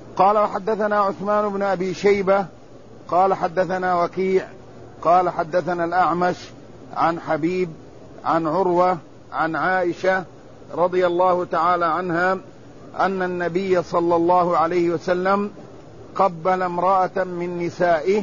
قال وحدثنا عثمان بن أبي شيبة قال حدثنا وكيع قال حدثنا الأعمش عن حبيب عن عروة عن عائشة رضي الله تعالى عنها أن النبي صلى الله عليه وسلم قبل امرأة من نسائه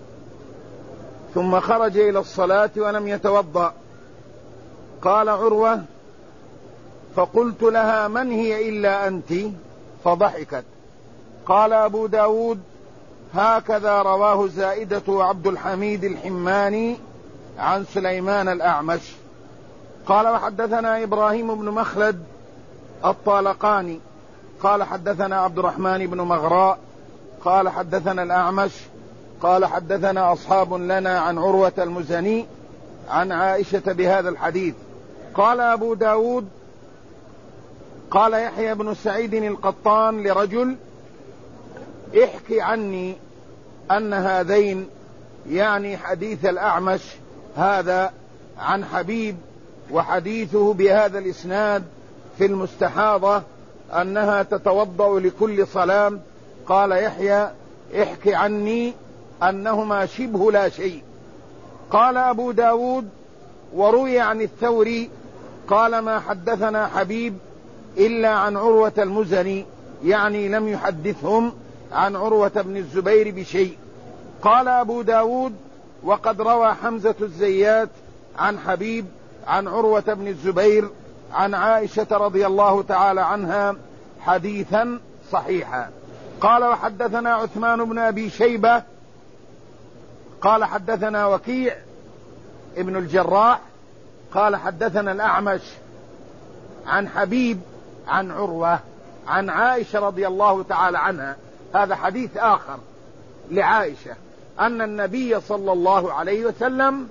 ثم خرج إلى الصلاة ولم يتوضأ. قال عروة فقلت لها من هي إلا أنت؟ فضحكت. قال أبو داود هكذا رواه زائدة وعبد الحميد الحماني عن سليمان الأعمش. قال وحدثنا إبراهيم بن مخلد الطالقاني قال حدثنا عبد الرحمن بن مغراء قال حدثنا الأعمش قال حدثنا أصحاب لنا عن عروة المزني عن عائشة بهذا الحديث. قال أبو داود قال يحيى بن سعيد القطان لرجل احكي عني أن هذين يعني حديث الأعمش هذا عن حبيب وحديثه بهذا الإسناد في المستحاضة أنها تتوضأ لكل صلاة. قال يحيى احكي عني أنهما شبه لا شيء. قال أبو داود وروي عن الثوري قال ما حدثنا حبيب إلا عن عروة المزني يعني لم يحدثهم عن عروة بن الزبير بشيء. قال أبو داود وقد روى حمزة الزيات عن حبيب عن عروة بن الزبير عن عائشة رضي الله تعالى عنها حديثا صحيحا. قال وحدثنا عثمان بن أبي شيبة قال حدثنا وكيع ابن الجراح قال حدثنا الأعمش عن حبيب عن عروة عن عائشة رضي الله تعالى عنها. هذا حديث آخر لعائشة أن النبي صلى الله عليه وسلم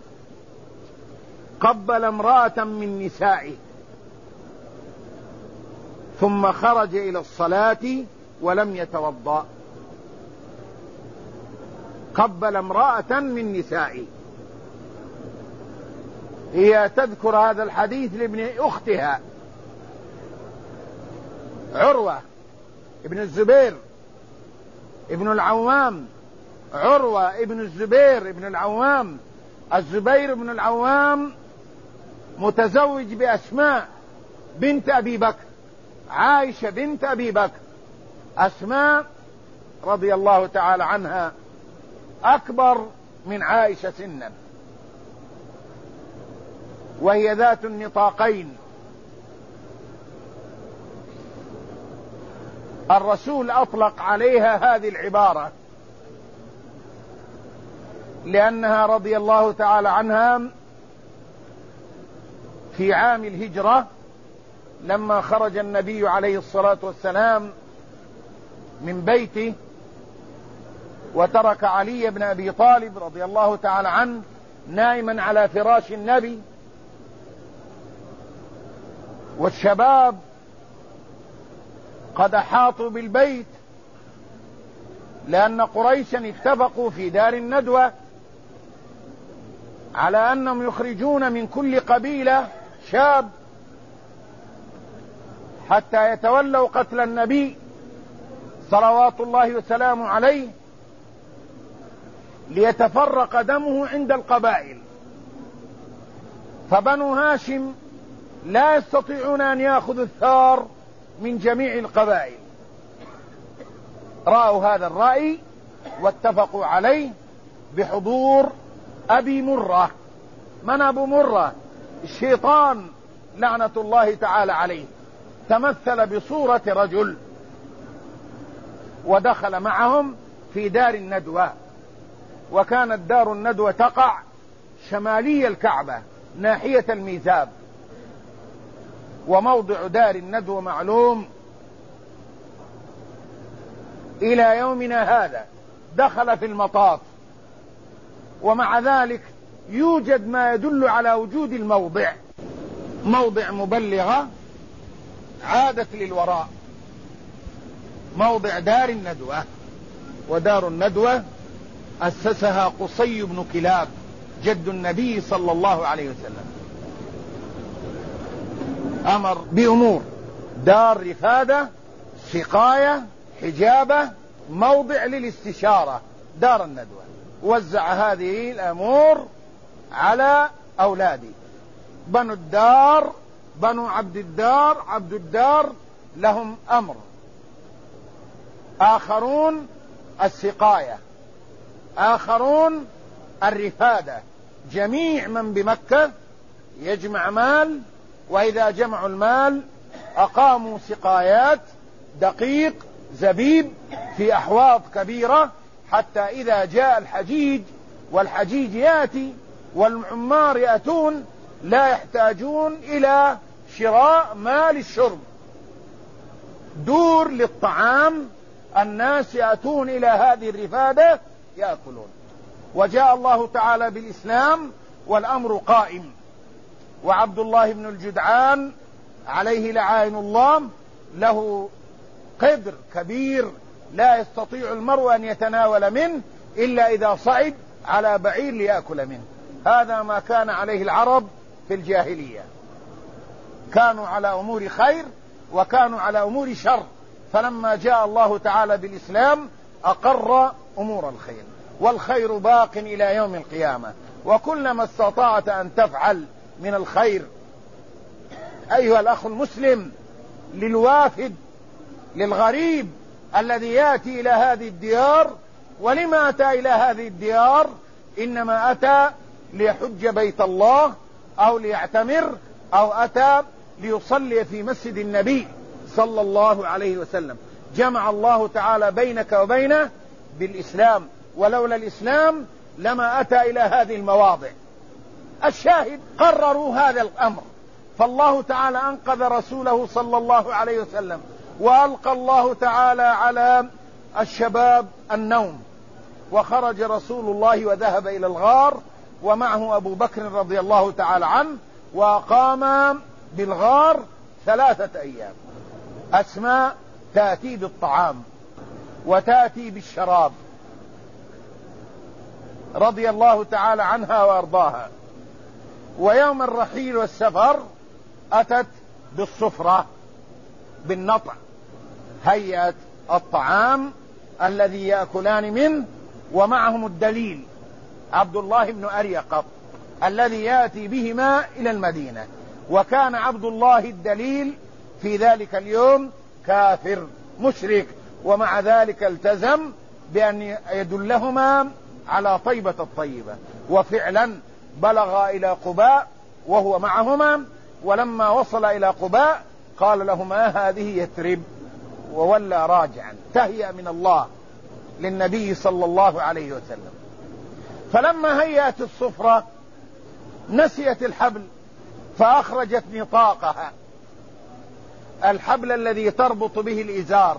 قبل امرأة من نسائه ثم خرج إلى الصلاة ولم يتوضأ. قبل امرأة من نسائه. هي تذكر هذا الحديث لابن أختها عروة ابن الزبير ابن العوام. عروة ابن الزبير ابن العوام. الزبير ابن العوام متزوج بأسماء بنت أبي بكر. عائشة بنت أبي بكر. أسماء رضي الله تعالى عنها أكبر من عائشة سنا وهي ذات النطاقين. الرسول أطلق عليها هذه العبارة لأنها رضي الله تعالى عنها في عام الهجرة لما خرج النبي عليه الصلاة والسلام من بيته وترك علي بن أبي طالب رضي الله تعالى عنه نائما على فراش النبي والشباب قد أحاطوا بالبيت لأن قريشا اتفقوا في دار الندوة على أنهم يخرجون من كل قبيلة شاب حتى يتولوا قتل النبي صلوات الله وسلامه عليه ليتفرق دمه عند القبائل. فبنو هاشم لا يستطيعون أن يأخذوا الثار من جميع القبائل. رأوا هذا الرأي واتفقوا عليه بحضور أبي مرة. من أبو مرة؟ الشيطان لعنة الله تعالى عليه. تمثل بصورة رجل ودخل معهم في دار الندوة. وكانت دار الندوة تقع شمالي الكعبة ناحية الميزاب. وموضع دار الندوة معلوم إلى يومنا هذا. دخل في المطاف ومع ذلك يوجد ما يدل على وجود الموضع. موضع مبلغة عادت للوراء. موضع دار الندوة. ودار الندوة أسسها قصي بن كلاب جد النبي صلى الله عليه وسلم. ، أمر بأمور: دار رفادة، سقاية، حجابة، موضع للاستشارة، دار الندوة. وزع هذه الأمور على أولادي، بنو الدار، بنو عبد الدار لهم أمر، آخرون السقاية، آخرون الرفادة. جميع من بمكة يجمع مال، وإذا جمعوا المال أقاموا سقايات دقيق زبيب في أحواض كبيرة، حتى إذا جاء الحجيج، والحجيج يأتي والعمار يأتون، لا يحتاجون إلى شراء مال الشرب، دور للطعام، الناس يأتون إلى هذه الرفادة يأكلون. وجاء الله تعالى بالإسلام والأمر قائم. وعبد الله بن الجدعان عليه لعائن الله له قدر كبير لا يستطيع المرء أن يتناول منه إلا إذا صعد على بعير ليأكل منه. هذا ما كان عليه العرب في الجاهلية، كانوا على أمور خير وكانوا على أمور شر، فلما جاء الله تعالى بالإسلام أقر أمور الخير، والخير باق إلى يوم القيامة. وكلما استطعت أن تفعل من الخير أيها الأخ المسلم للوافد للغريب الذي يأتي إلى هذه الديار. ولما أتى إلى هذه الديار؟ إنما أتى ليحج بيت الله أو ليعتمر أو أتى ليصلي في مسجد النبي صلى الله عليه وسلم. جمع الله تعالى بينك وبينه بالإسلام، ولولا الإسلام لما أتى إلى هذه المواضع. الشاهد قرروا هذا الأمر، فالله تعالى أنقذ رسوله صلى الله عليه وسلم، وألقى الله تعالى على الشباب النوم، وخرج رسول الله وذهب إلى الغار، ومعه أبو بكر رضي الله تعالى عنه، وقام بالغار 3 أيام. أسماء تأتي بالطعام وتأتي بالشراب رضي الله تعالى عنها وأرضاها. ويوم الرحيل والسفر أتت بالصفرة بالنطع، هيئة الطعام الذي يأكلان منه، ومعهم الدليل عبد الله بن أريقط الذي يأتي بهما إلى المدينة. وكان عبد الله الدليل في ذلك اليوم كافر مشرك، ومع ذلك التزم بأن يدلهما على طيبة الطيبة، وفعلا بلغ إلى قباء وهو معهما. ولما وصل إلى قباء قال لهما هذه يثرب، وولى راجعا، تهيأ من الله للنبي صلى الله عليه وسلم. فلما هيأت الصفرة نسيت الحبل، فأخرجت نطاقها، الحبل الذي تربط به الإزار،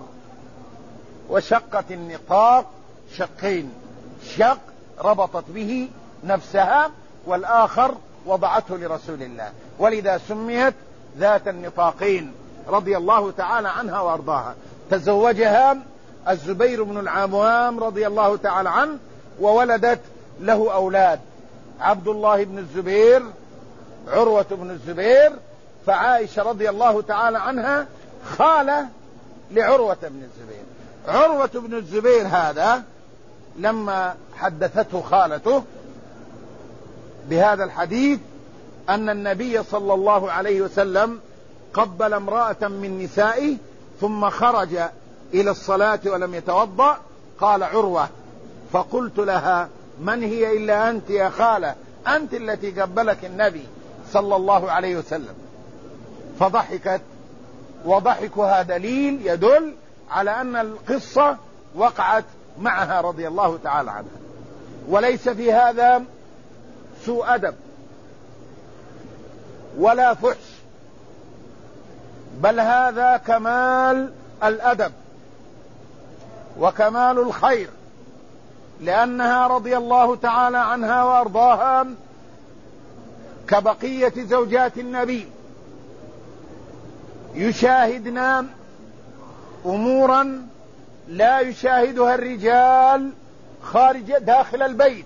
وشقت النطاق شقين، شق ربطت به نفسها، والآخر وضعته لرسول الله، ولذا سميت ذات النطاقين رضي الله تعالى عنها وأرضاها. تزوجها الزبير بن العوام رضي الله تعالى عنه، وولدت له أولاد، عبد الله بن الزبير، عروة بن الزبير. فعائشة رضي الله تعالى عنها خالة لعروة بن الزبير. عروة بن الزبير هذا لما حدثته خالته بهذا الحديث أن النبي صلى الله عليه وسلم قبل امرأة من نسائه ثم خرج إلى الصلاة ولم يتوضأ، قال عروة: فقلت لها: من هي إلا أنت يا خالة، أنت التي قبلك النبي صلى الله عليه وسلم. فضحكت، وضحكها دليل يدل على أن القصة وقعت معها رضي الله تعالى عنها. وليس في هذا سوء أدب ولا فحش، بل هذا كمال الأدب وكمال الخير، لأنها رضي الله تعالى عنها وأرضاها كبقية زوجات النبي يشاهدنا أمورا لا يشاهدها الرجال داخل البيت.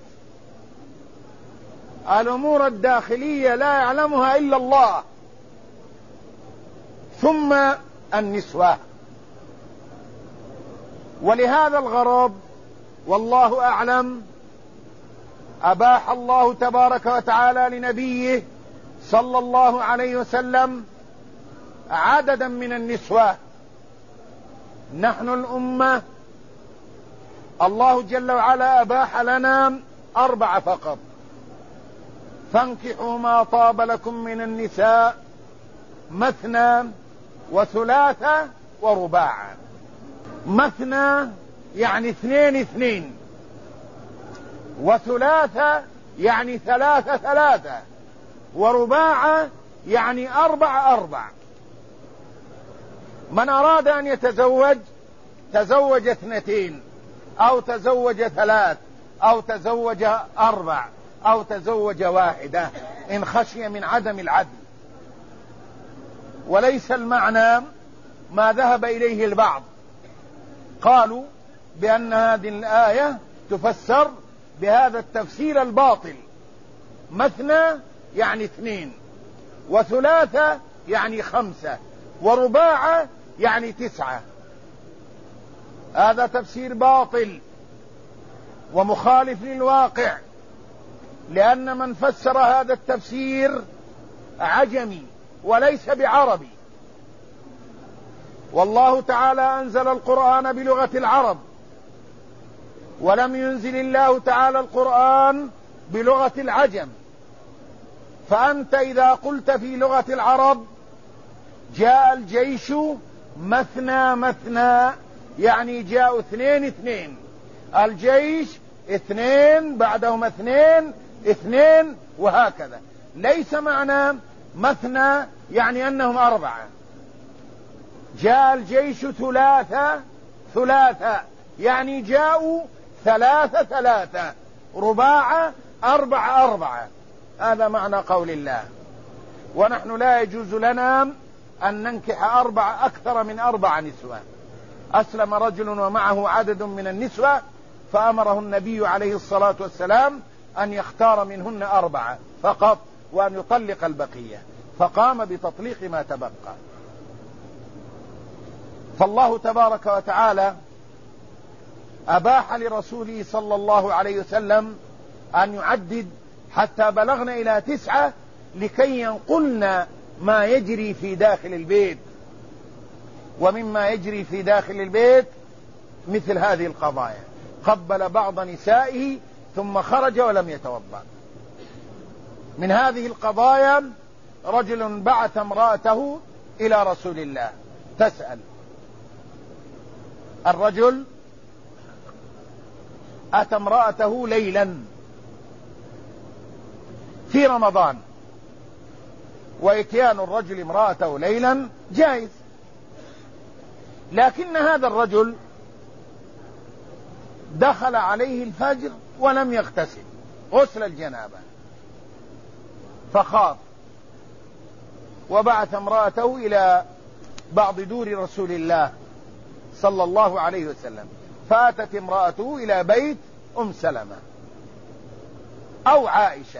الأمور الداخلية لا يعلمها إلا الله. ثم النسوة، ولهذا الغرض والله أعلم أباح الله تبارك وتعالى لنبيه صلى الله عليه وسلم عددا من النسوة. نحن الأمة الله جل وعلا أباح لنا 4 فقط: فانكحوا ما طاب لكم من النساء مثنى وثلاثة ورباع. مثنى يعني 2 2، وثلاثة يعني 3 3، ورباع يعني 4 4. من أراد أن يتزوج تزوج 2 أو تزوج 3 أو تزوج 4 أو تزوج 1 إن خشي من عدم العدل. وليس المعنى ما ذهب إليه البعض، قالوا بأن هذه الآية تفسر بهذا التفسير الباطل: مثنى يعني 2، وثلاثة يعني 5، ورباع يعني 9. هذا تفسير باطل ومخالف للواقع، لأن من فسر هذا التفسير عجمي وليس بعربي، والله تعالى أنزل القرآن بلغة العرب، ولم ينزل الله تعالى القرآن بلغة العجم. فأنت إذا قلت في لغة العرب جاء الجيش مثنى مثنى يعني جاءوا 2 2، الجيش 2 بعدهم 2 2 وهكذا. ليس معنى مثنى يعني أنهم 4. جاء الجيش 3 3 يعني جاءوا 3 3، رباع 4 4. هذا معنى قول الله. ونحن لا يجوز لنا أن ننكح أكثر من 4 نسوة. أسلم رجل ومعه عدد من النسوة، فأمره النبي عليه الصلاة والسلام أن يختار منهن 4 فقط وأن يطلق البقية، فقام بتطليق ما تبقى. فالله تبارك وتعالى أباح لرسوله صلى الله عليه وسلم أن يعدد حتى بلغنا إلى 9 لكي ينقلنا ما يجري في داخل البيت. ومما يجري في داخل البيت مثل هذه القضايا: قبل بعض نسائه ثم خرج ولم يتوضأ. من هذه القضايا رجل بعث امرأته إلى رسول الله تسأل. الرجل أتى امرأته ليلا في رمضان، وإتيان الرجل امرأته ليلا جائز، لكن هذا الرجل دخل عليه الفجر ولم يغتسل غسل الجنابة، فخاف وبعث امرأته إلى بعض دور رسول الله صلى الله عليه وسلم، فأتت امرأته إلى بيت أم سلمة أو عائشة،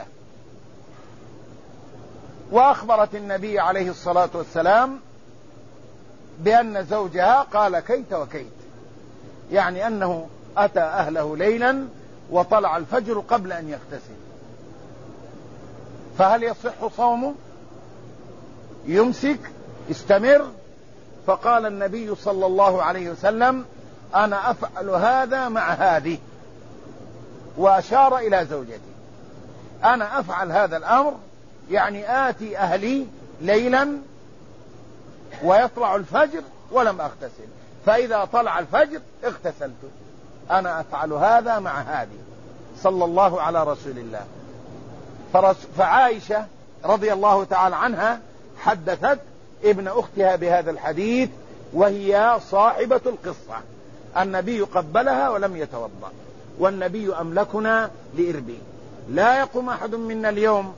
وأخبرت النبي عليه الصلاة والسلام بأن زوجها قال كيت وكيت، يعني أنه أتى أهله ليلا وطلع الفجر قبل أن يغتسل، فهل يصح صومه؟ يمسك؟ يستمر؟ فقال النبي صلى الله عليه وسلم: أنا أفعل هذا مع هذه، وأشار إلى زوجتي: أنا أفعل هذا الأمر، يعني آتي أهلي ليلا ويطلع الفجر ولم أغتسل، فإذا طلع الفجر اغتسلت. أنا أفعل هذا مع هذه، صلى الله على رسول الله. فعائشة رضي الله تعالى عنها حدثت ابن أختها بهذا الحديث، وهي صاحبة القصة. النبي قبلها ولم يتوضأ، والنبي أملكنا لإربه. لا يقوم أحد منا اليوم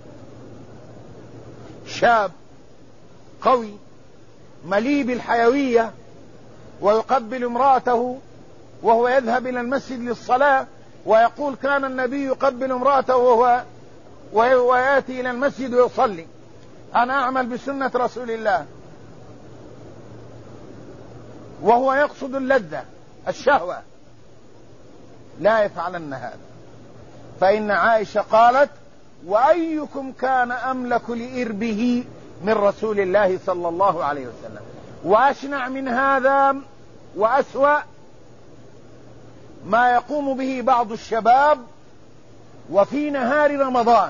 شاب قوي مليء بالحيوية ويقبل امرأته وهو يذهب إلى المسجد للصلاة ويقول كان النبي يقبل امرأته وهو يأتي إلى المسجد ويصلي، أنا أعمل بسنة رسول الله، وهو يقصد اللذة الشهوة لا يفعلن هذا. فإن عائشة قالت: وأيكم كان أملك لإربه من رسول الله صلى الله عليه وسلم. وأشنع من هذا وأسوأ ما يقوم به بعض الشباب وفي نهار رمضان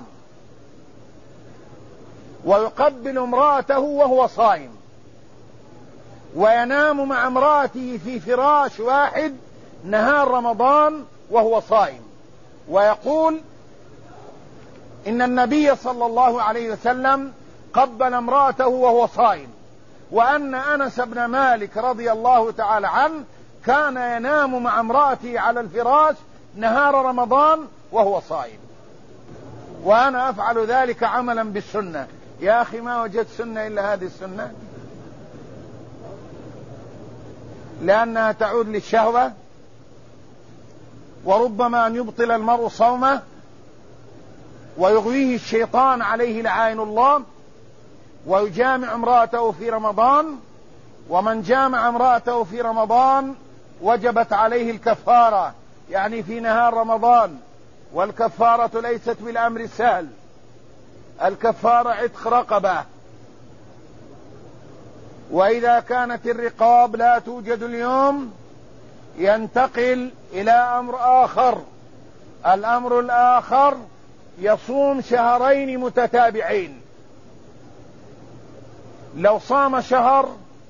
ويقبل امرأته وهو صائم، وينام مع امرأته في فراش واحد نهار رمضان وهو صائم، ويقول إن النبي صلى الله عليه وسلم قبل امرأته وهو صائم، وأن أنس بن مالك رضي الله تعالى عنه كان ينام مع امرأته على الفراش نهار رمضان وهو صائم، وأنا أفعل ذلك عملا بالسنة. يا أخي ما وجدت سنة إلا هذه السنة، لأنها تعود للشهوة، وربما أن يبطل المرء صومه ويغويه الشيطان عليه لعائن الله، ويجامع امرأته في رمضان، ومن جامع امرأته في رمضان وجبت عليه الكفارة، يعني في نهار رمضان. والكفارة ليست بالأمر السهل، الكفارة عتق رقبة، وإذا كانت الرقاب لا توجد اليوم ينتقل إلى أمر آخر. الأمر الآخر يصوم شهرين متتابعين. لو صام شهر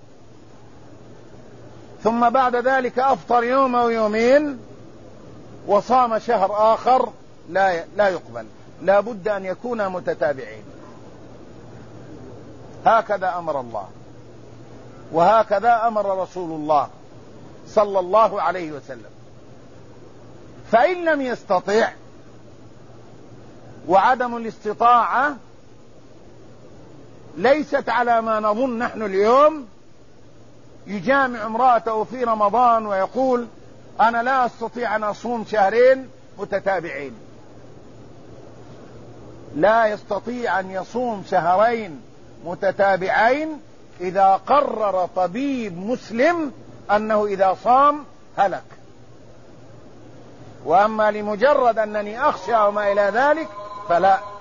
ثم بعد ذلك أفطر يوم أو يومين وصام شهر آخر لا يقبل، لا بد أن يكون متتابعين. هكذا أمر الله، وهكذا أمر رسول الله صلى الله عليه وسلم. فإن لم يستطع، وعدم الاستطاعة ليست على ما نظن نحن اليوم، يجامع امرأته في رمضان ويقول أنا لا أستطيع أن أصوم شهرين متتابعين. لا يستطيع أن يصوم شهرين متتابعين إذا قرر طبيب مسلم أنه إذا صام هلك. وأما لمجرد أنني أخشى وما إلى ذلك فلا.